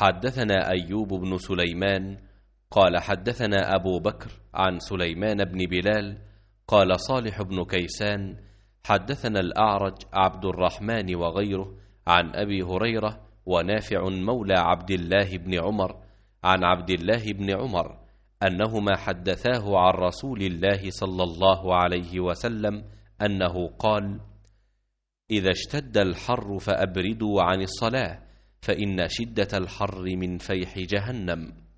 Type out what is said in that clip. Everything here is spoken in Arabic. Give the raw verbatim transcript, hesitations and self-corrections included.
حدثنا أيوب بن سليمان قال حدثنا أبو بكر عن سليمان بن بلال قال صالح بن كيسان حدثنا الأعرج عبد الرحمن وغيره عن أبي هريرة ونافع مولى عبد الله بن عمر عن عبد الله بن عمر أنهما حدثاه عن رسول الله صلى الله عليه وسلم أنه قال: إذا اشتد الحر فأبردوا عن الصلاة، فإن شدة الحر من فيح جهنم.